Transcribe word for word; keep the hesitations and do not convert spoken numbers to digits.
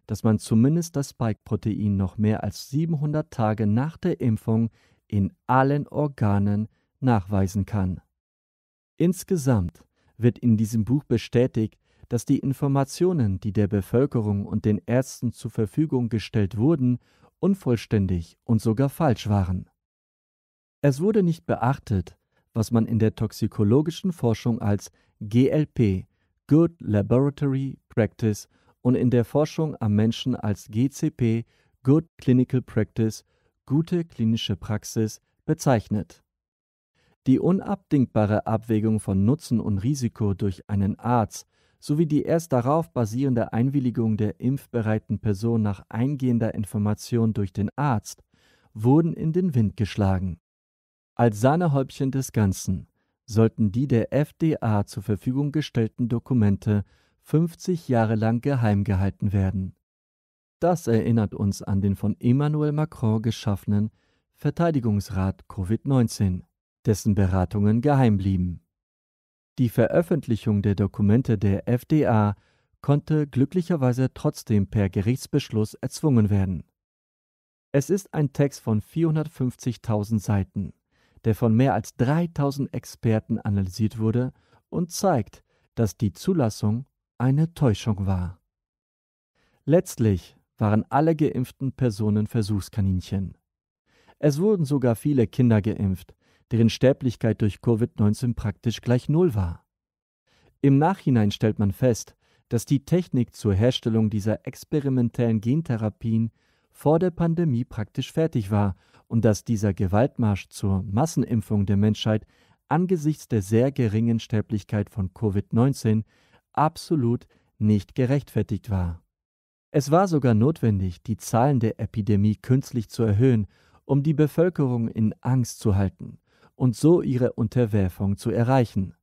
dass man zumindest das Spike-Protein noch mehr als siebenhundert Tage nach der Impfung in allen Organen nachweisen kann. Insgesamt wird in diesem Buch bestätigt, dass die Informationen, die der Bevölkerung und den Ärzten zur Verfügung gestellt wurden, unvollständig und sogar falsch waren. Es wurde nicht beachtet, was man in der toxikologischen Forschung als G L P, Good Laboratory Practice, und in der Forschung am Menschen als G C P, Good Clinical Practice, gute klinische Praxis, bezeichnet. Die unabdingbare Abwägung von Nutzen und Risiko durch einen Arzt sowie die erst darauf basierende Einwilligung der impfbereiten Person nach eingehender Information durch den Arzt wurden in den Wind geschlagen. Als Sahnehäubchen des Ganzen sollten die der F D A zur Verfügung gestellten Dokumente fünfzig Jahre lang geheim gehalten werden. Das erinnert uns an den von Emmanuel Macron geschaffenen Verteidigungsrat Covid neunzehn, dessen Beratungen geheim blieben. Die Veröffentlichung der Dokumente der F D A konnte glücklicherweise trotzdem per Gerichtsbeschluss erzwungen werden. Es ist ein Text von vierhundertfünfzigtausend Seiten, der von mehr als dreitausend Experten analysiert wurde und zeigt, dass die Zulassung eine Täuschung war. Letztlich waren alle geimpften Personen Versuchskaninchen. Es wurden sogar viele Kinder geimpft, deren Sterblichkeit durch Covid neunzehn praktisch gleich Null war. Im Nachhinein stellt man fest, dass die Technik zur Herstellung dieser experimentellen Gentherapien vor der Pandemie praktisch fertig war und dass dieser Gewaltmarsch zur Massenimpfung der Menschheit angesichts der sehr geringen Sterblichkeit von Covid neunzehn absolut nicht gerechtfertigt war. Es war sogar notwendig, die Zahlen der Epidemie künstlich zu erhöhen, um die Bevölkerung in Angst zu halten und so ihre Unterwerfung zu erreichen.